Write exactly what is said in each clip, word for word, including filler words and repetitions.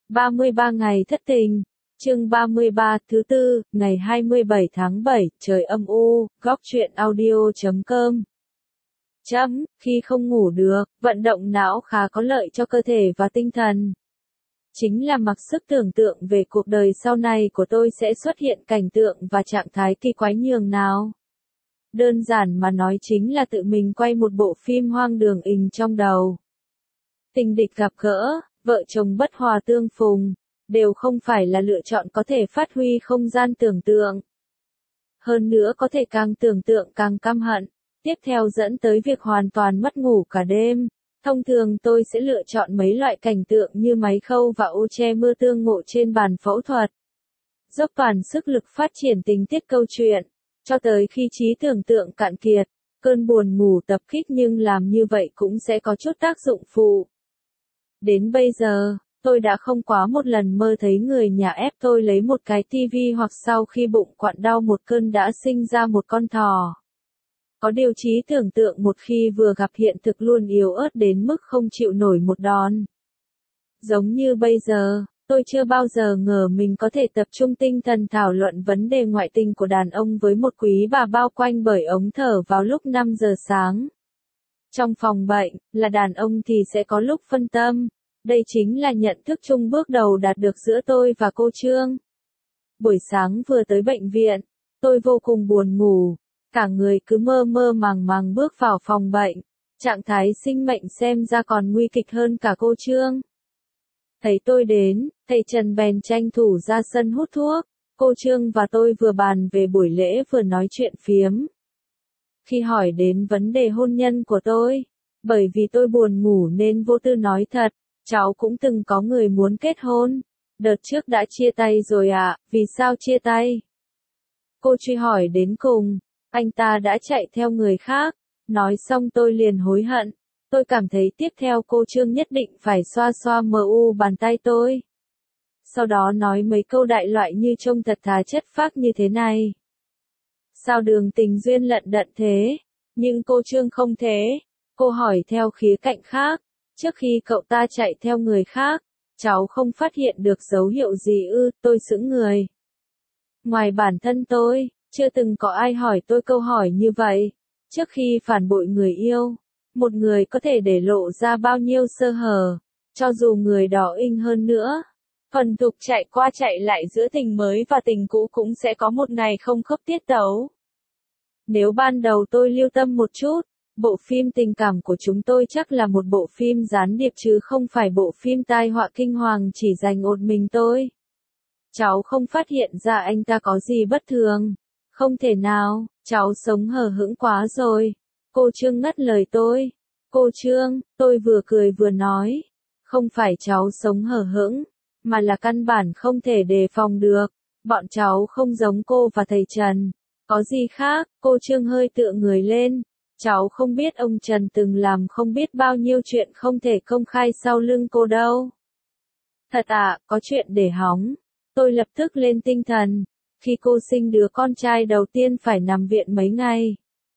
ba mươi ba ngày thất tình, chương ba mươi ba, thứ tư, ngày hai mươi bảy tháng bảy, trời âm u, góc truyện audio chấm com. Chấm, khi không ngủ được, vận động não khá có lợi cho cơ thể và tinh thần. Chính là mặc sức tưởng tượng về cuộc đời sau này của tôi sẽ xuất hiện cảnh tượng và trạng thái kỳ quái nhường nào. Đơn giản mà nói chính là tự mình quay một bộ phim hoang đường ình trong đầu. Tình địch gặp gỡ, vợ chồng bất hòa tương phùng, đều không phải là lựa chọn có thể phát huy không gian tưởng tượng. Hơn nữa có thể càng tưởng tượng càng căm hận, tiếp theo dẫn tới việc hoàn toàn mất ngủ cả đêm. Thông thường tôi sẽ lựa chọn mấy loại cảnh tượng như máy khâu và ô che mưa tương ngộ trên bàn phẫu thuật. Dốc toàn sức lực phát triển tình tiết câu chuyện, cho tới khi trí tưởng tượng cạn kiệt, cơn buồn ngủ tập kích, nhưng làm như vậy cũng sẽ có chút tác dụng phụ. Đến bây giờ, tôi đã không quá một lần mơ thấy người nhà ép tôi lấy một cái tivi, hoặc sau khi bụng quặn đau một cơn đã sinh ra một con thỏ. Có điều trí tưởng tượng một khi vừa gặp hiện thực luôn yếu ớt đến mức không chịu nổi một đòn. Giống như bây giờ, tôi chưa bao giờ ngờ mình có thể tập trung tinh thần thảo luận vấn đề ngoại tình của đàn ông với một quý bà bao quanh bởi ống thở vào lúc năm giờ sáng. Trong phòng bệnh, là đàn ông thì sẽ có lúc phân tâm. Đây chính là nhận thức chung bước đầu đạt được giữa tôi và cô Trương. Buổi sáng vừa tới bệnh viện, tôi vô cùng buồn ngủ. Cả người cứ mơ mơ màng màng bước vào phòng bệnh, trạng thái sinh mệnh xem ra còn nguy kịch hơn cả cô Trương. Thấy tôi đến, thầy Trần bèn tranh thủ ra sân hút thuốc, cô Trương và tôi vừa bàn về buổi lễ vừa nói chuyện phiếm. Khi hỏi đến vấn đề hôn nhân của tôi, bởi vì tôi buồn ngủ nên vô tư nói thật, cháu cũng từng có người muốn kết hôn. Đợt trước đã chia tay rồi ạ, à, vì sao chia tay? Cô truy hỏi đến cùng. Anh ta đã chạy theo người khác. Nói xong tôi liền hối hận. Tôi cảm thấy tiếp theo cô Trương nhất định phải xoa xoa mờ u bàn tay tôi. Sau đó nói mấy câu đại loại như trông thật thà chất phác như thế này. Sao đường tình duyên lận đận thế? Nhưng cô Trương không thế. Cô hỏi theo khía cạnh khác. Trước khi cậu ta chạy theo người khác, cháu không phát hiện được dấu hiệu gì ư? Tôi sững người. Ngoài bản thân tôi, chưa từng có ai hỏi tôi câu hỏi như vậy. Trước khi phản bội người yêu, một người có thể để lộ ra bao nhiêu sơ hở, cho dù người đó inh hơn nữa. Phần tục chạy qua chạy lại giữa tình mới và tình cũ cũng sẽ có một ngày không khớp tiết tấu. Nếu ban đầu tôi lưu tâm một chút, bộ phim tình cảm của chúng tôi chắc là một bộ phim gián điệp chứ không phải bộ phim tai họa kinh hoàng chỉ dành một mình tôi. Cháu không phát hiện ra anh ta có gì bất thường. Không thể nào, cháu sống hờ hững quá rồi. Cô Trương ngắt lời tôi. Cô Trương, tôi vừa cười vừa nói. Không phải cháu sống hờ hững, mà là căn bản không thể đề phòng được. Bọn cháu không giống cô và thầy Trần. Có gì khác? Cô Trương hơi tựa người lên. Cháu không biết ông Trần từng làm không biết bao nhiêu chuyện không thể công khai sau lưng cô đâu. Thật à, có chuyện để hóng. Tôi lập tức lên tinh thần. Khi cô sinh đứa con trai đầu tiên phải nằm viện mấy ngày.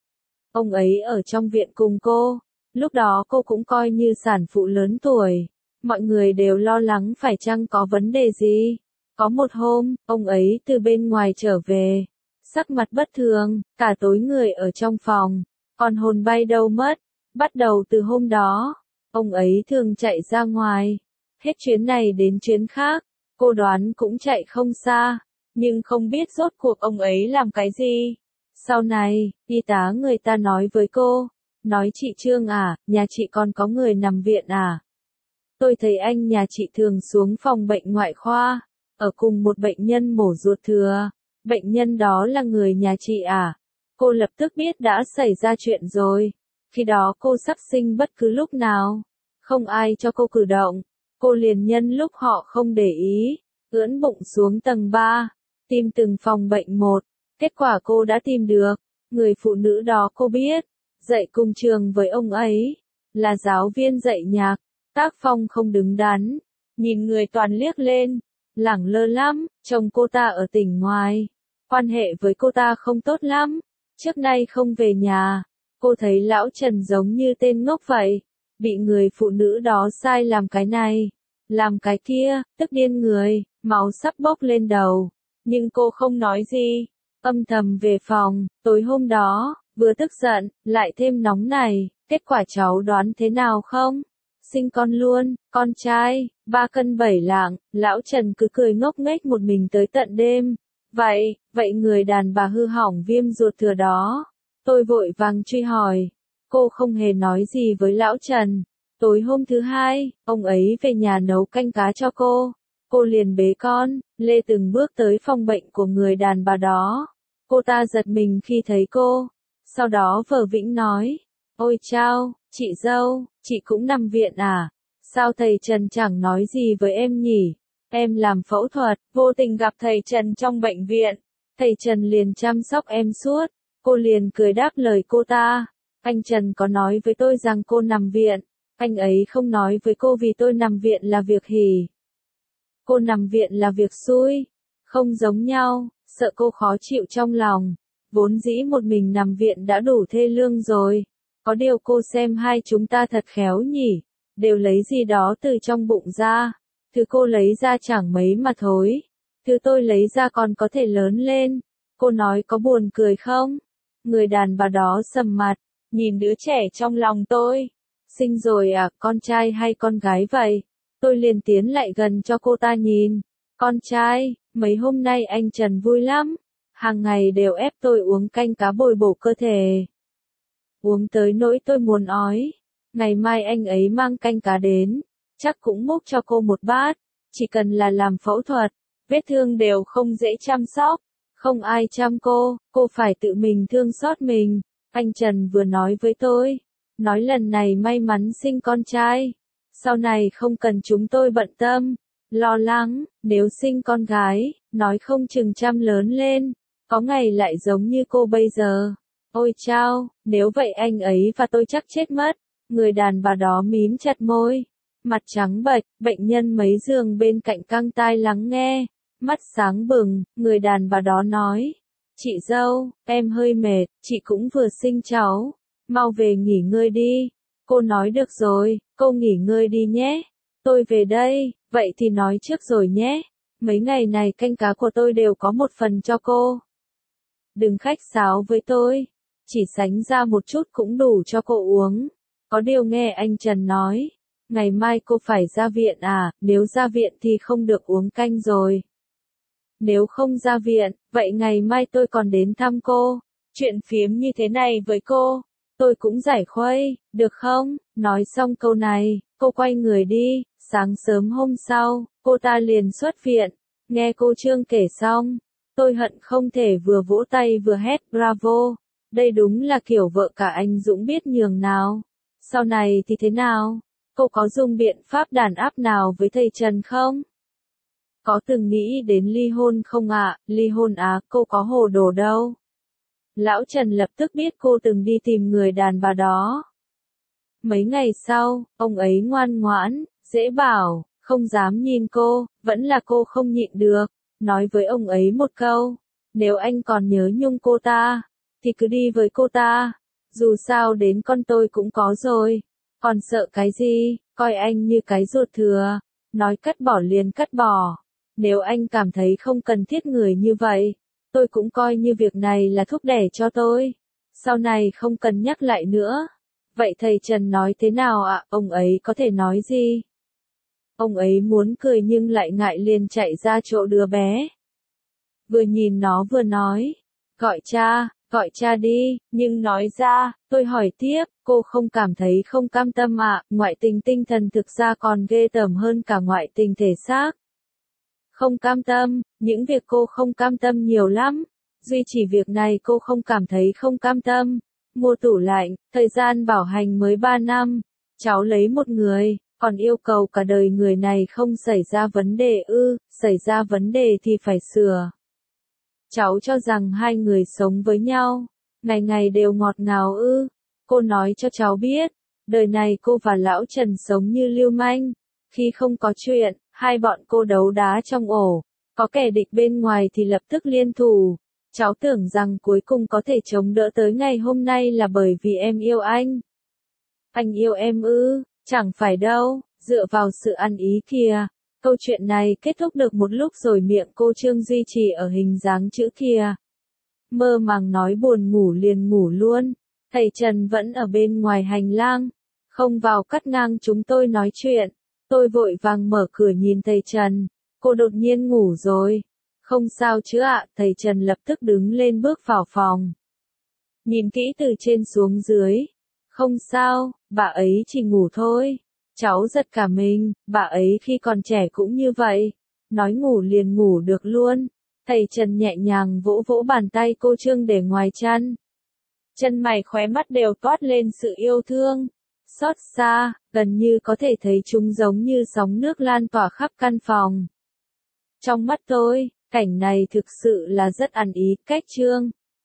Ông ấy ở trong viện cùng cô. Lúc đó cô cũng coi như sản phụ lớn tuổi. Mọi người đều lo lắng phải chăng có vấn đề gì. Có một hôm, ông ấy từ bên ngoài trở về. Sắc mặt bất thường, cả tối người ở trong phòng. Còn hồn bay đâu mất. Bắt đầu từ hôm đó, ông ấy thường chạy ra ngoài. Hết chuyến này đến chuyến khác. Cô đoán cũng chạy không xa. Nhưng không biết rốt cuộc ông ấy làm cái gì. Sau này, y tá người ta nói với cô. Nói chị Trương à, nhà chị còn có người nằm viện à. Tôi thấy anh nhà chị thường xuống phòng bệnh ngoại khoa. Ở cùng một bệnh nhân mổ ruột thừa. Bệnh nhân đó là người nhà chị à. Cô lập tức biết đã xảy ra chuyện rồi. Khi đó cô sắp sinh bất cứ lúc nào. Không ai cho cô cử động. Cô liền nhân lúc họ không để ý. Ưỡn bụng xuống tầng ba. Tìm từng phòng bệnh một. Kết quả cô đã tìm được. Người phụ nữ đó cô biết. Dạy cùng trường với ông ấy. Là giáo viên dạy nhạc. Tác phong không đứng đắn. Nhìn người toàn liếc lên. Lẳng lơ lắm. Chồng cô ta ở tỉnh ngoài. Quan hệ với cô ta không tốt lắm. Trước nay không về nhà. Cô thấy lão Trần giống như tên ngốc vậy. Bị người phụ nữ đó sai làm cái này. làm cái kia, tức điên người, máu sắp bốc lên đầu. Nhưng cô không nói gì, âm thầm về phòng. Tối hôm đó, vừa tức giận, lại thêm nóng này, kết quả cháu đoán thế nào không? Sinh con luôn, con trai, ba cân bảy lạng. Lão Trần cứ cười ngốc nghếch một mình tới tận đêm. Vậy, vậy người đàn bà hư hỏng viêm ruột thừa đó. Tôi vội vàng truy hỏi. Cô không hề nói gì với Lão Trần. Tối hôm thứ hai, ông ấy về nhà nấu canh cá cho cô. Cô liền bế con, lê từng bước tới phòng bệnh của người đàn bà đó. Cô ta giật mình khi thấy cô. Sau đó vờ vĩnh nói. Ôi chao, chị dâu, chị cũng nằm viện à? Sao thầy Trần chẳng nói gì với em nhỉ? Em làm phẫu thuật, vô tình gặp thầy Trần trong bệnh viện. Thầy Trần liền chăm sóc em suốt. Cô liền cười đáp lời cô ta. Anh Trần có nói với tôi rằng cô nằm viện. Anh ấy không nói với cô vì tôi nằm viện là việc hỉ. Cô nằm viện là việc xui. Không giống nhau, sợ cô khó chịu trong lòng. Vốn dĩ một mình nằm viện đã đủ thê lương rồi. Có điều cô xem hai chúng ta thật khéo nhỉ. Đều lấy gì đó từ trong bụng ra. Thứ cô lấy ra chẳng mấy mà thối. Thứ tôi lấy ra còn có thể lớn lên. Cô nói có buồn cười không? Người đàn bà đó sầm mặt, nhìn đứa trẻ trong lòng tôi. Sinh rồi à, con trai hay con gái vậy? Tôi liền tiến lại gần cho cô ta nhìn. Con trai, mấy hôm nay anh Trần vui lắm. Hàng ngày đều ép tôi uống canh cá bồi bổ cơ thể. Uống tới nỗi tôi muốn ói. Ngày mai anh ấy mang canh cá đến. Chắc cũng múc cho cô một bát. Chỉ cần là làm phẫu thuật, vết thương đều không dễ chăm sóc. Không ai chăm cô, cô phải tự mình thương xót mình. Anh Trần vừa nói với tôi. Nói lần này may mắn sinh con trai. Sau này không cần chúng tôi bận tâm. Lo lắng, nếu sinh con gái, nói không chừng chăm lớn lên. Có ngày lại giống như cô bây giờ. Ôi chao, nếu vậy anh ấy và tôi chắc chết mất. Người đàn bà đó mím chặt môi. Mặt trắng bệch, bệnh nhân mấy giường bên cạnh căng tai lắng nghe. Mắt sáng bừng, người đàn bà đó nói. Chị dâu, em hơi mệt, chị cũng vừa sinh cháu. Mau về nghỉ ngơi đi. Cô nói được rồi, cô nghỉ ngơi đi nhé. Tôi về đây, vậy thì nói trước rồi nhé. Mấy ngày này canh cá của tôi đều có một phần cho cô. Đừng khách sáo với tôi. Chỉ sánh ra một chút cũng đủ cho cô uống. Có điều nghe anh Trần nói. Ngày mai cô phải ra viện à, nếu ra viện thì không được uống canh rồi. Nếu không ra viện, vậy ngày mai tôi còn đến thăm cô. Chuyện phiếm như thế này với cô, tôi cũng giải khuây, được không? Nói xong câu này, cô quay người đi. Sáng sớm hôm sau, cô ta liền xuất viện. Nghe cô Trương kể xong, tôi hận không thể vừa vỗ tay vừa hét bravo. Đây đúng là kiểu vợ cả anh Dũng biết nhường nào. Sau này thì thế nào? Cô có dùng biện pháp đàn áp nào với thầy Trần không? Có từng nghĩ đến ly hôn không ạ? À? Ly hôn á, cô có hồ đồ đâu. Lão Trần lập tức biết cô từng đi tìm người đàn bà đó. Mấy ngày sau, ông ấy ngoan ngoãn, dễ bảo, không dám nhìn cô, vẫn là cô không nhịn được. Nói với ông ấy một câu, nếu anh còn nhớ nhung cô ta, thì cứ đi với cô ta. Dù sao đến con tôi cũng có rồi. Còn sợ cái gì, coi anh như cái ruột thừa. Nói cắt bỏ liền cắt bỏ. Nếu anh cảm thấy không cần thiết người như vậy, tôi cũng coi như việc này là thúc đẩy cho tôi. Sau này không cần nhắc lại nữa. Vậy thầy Trần nói thế nào ạ? À? Ông ấy có thể nói gì? Ông ấy muốn cười nhưng lại ngại liền chạy ra chỗ đứa bé. Vừa nhìn nó vừa nói. Gọi cha, gọi cha đi, nhưng nói ra, tôi hỏi tiếp, cô không cảm thấy không cam tâm ạ? À? Ngoại tình tinh thần thực ra còn ghê tởm hơn cả ngoại tình thể xác. Không cam tâm, những việc cô không cam tâm nhiều lắm. Duy chỉ việc này cô không cảm thấy không cam tâm. Mua tủ lạnh, thời gian bảo hành mới ba năm. Cháu lấy một người, còn yêu cầu cả đời người này không xảy ra vấn đề ư, xảy ra vấn đề thì phải sửa. Cháu cho rằng hai người sống với nhau, ngày ngày đều ngọt ngào ư. Cô nói cho cháu biết, đời này cô và lão Trần sống như lưu manh. Khi không có chuyện, hai bọn cô đấu đá trong ổ. Có kẻ địch bên ngoài thì lập tức liên thủ. Cháu tưởng rằng cuối cùng có thể chống đỡ tới ngày hôm nay là bởi vì em yêu anh. Anh yêu em ư, chẳng phải đâu, Dựa vào sự ăn ý kia, câu chuyện này kết thúc được một lúc rồi miệng cô Trương duy trì ở hình dáng chữ kia. Mơ màng nói buồn ngủ liền ngủ luôn, thầy Trần vẫn ở bên ngoài hành lang, không vào cắt ngang chúng tôi nói chuyện. Tôi vội vàng mở cửa nhìn thầy Trần, cô đột nhiên ngủ rồi. Không sao chứ ạ, thầy Trần lập tức đứng lên bước vào phòng. Nhìn kỹ từ trên xuống dưới. Không sao, bà ấy chỉ ngủ thôi. Cháu giật cả mình, bà ấy khi còn trẻ cũng như vậy. Nói ngủ liền ngủ được luôn. Thầy Trần nhẹ nhàng vỗ vỗ bàn tay cô Trương để ngoài chăn. Chân mày khóe mắt đều toát lên sự yêu thương. Xót xa, gần như có thể thấy chúng giống như sóng nước lan tỏa khắp căn phòng. Trong mắt tôi, cảnh này thực sự là rất ăn ý, cách Trương.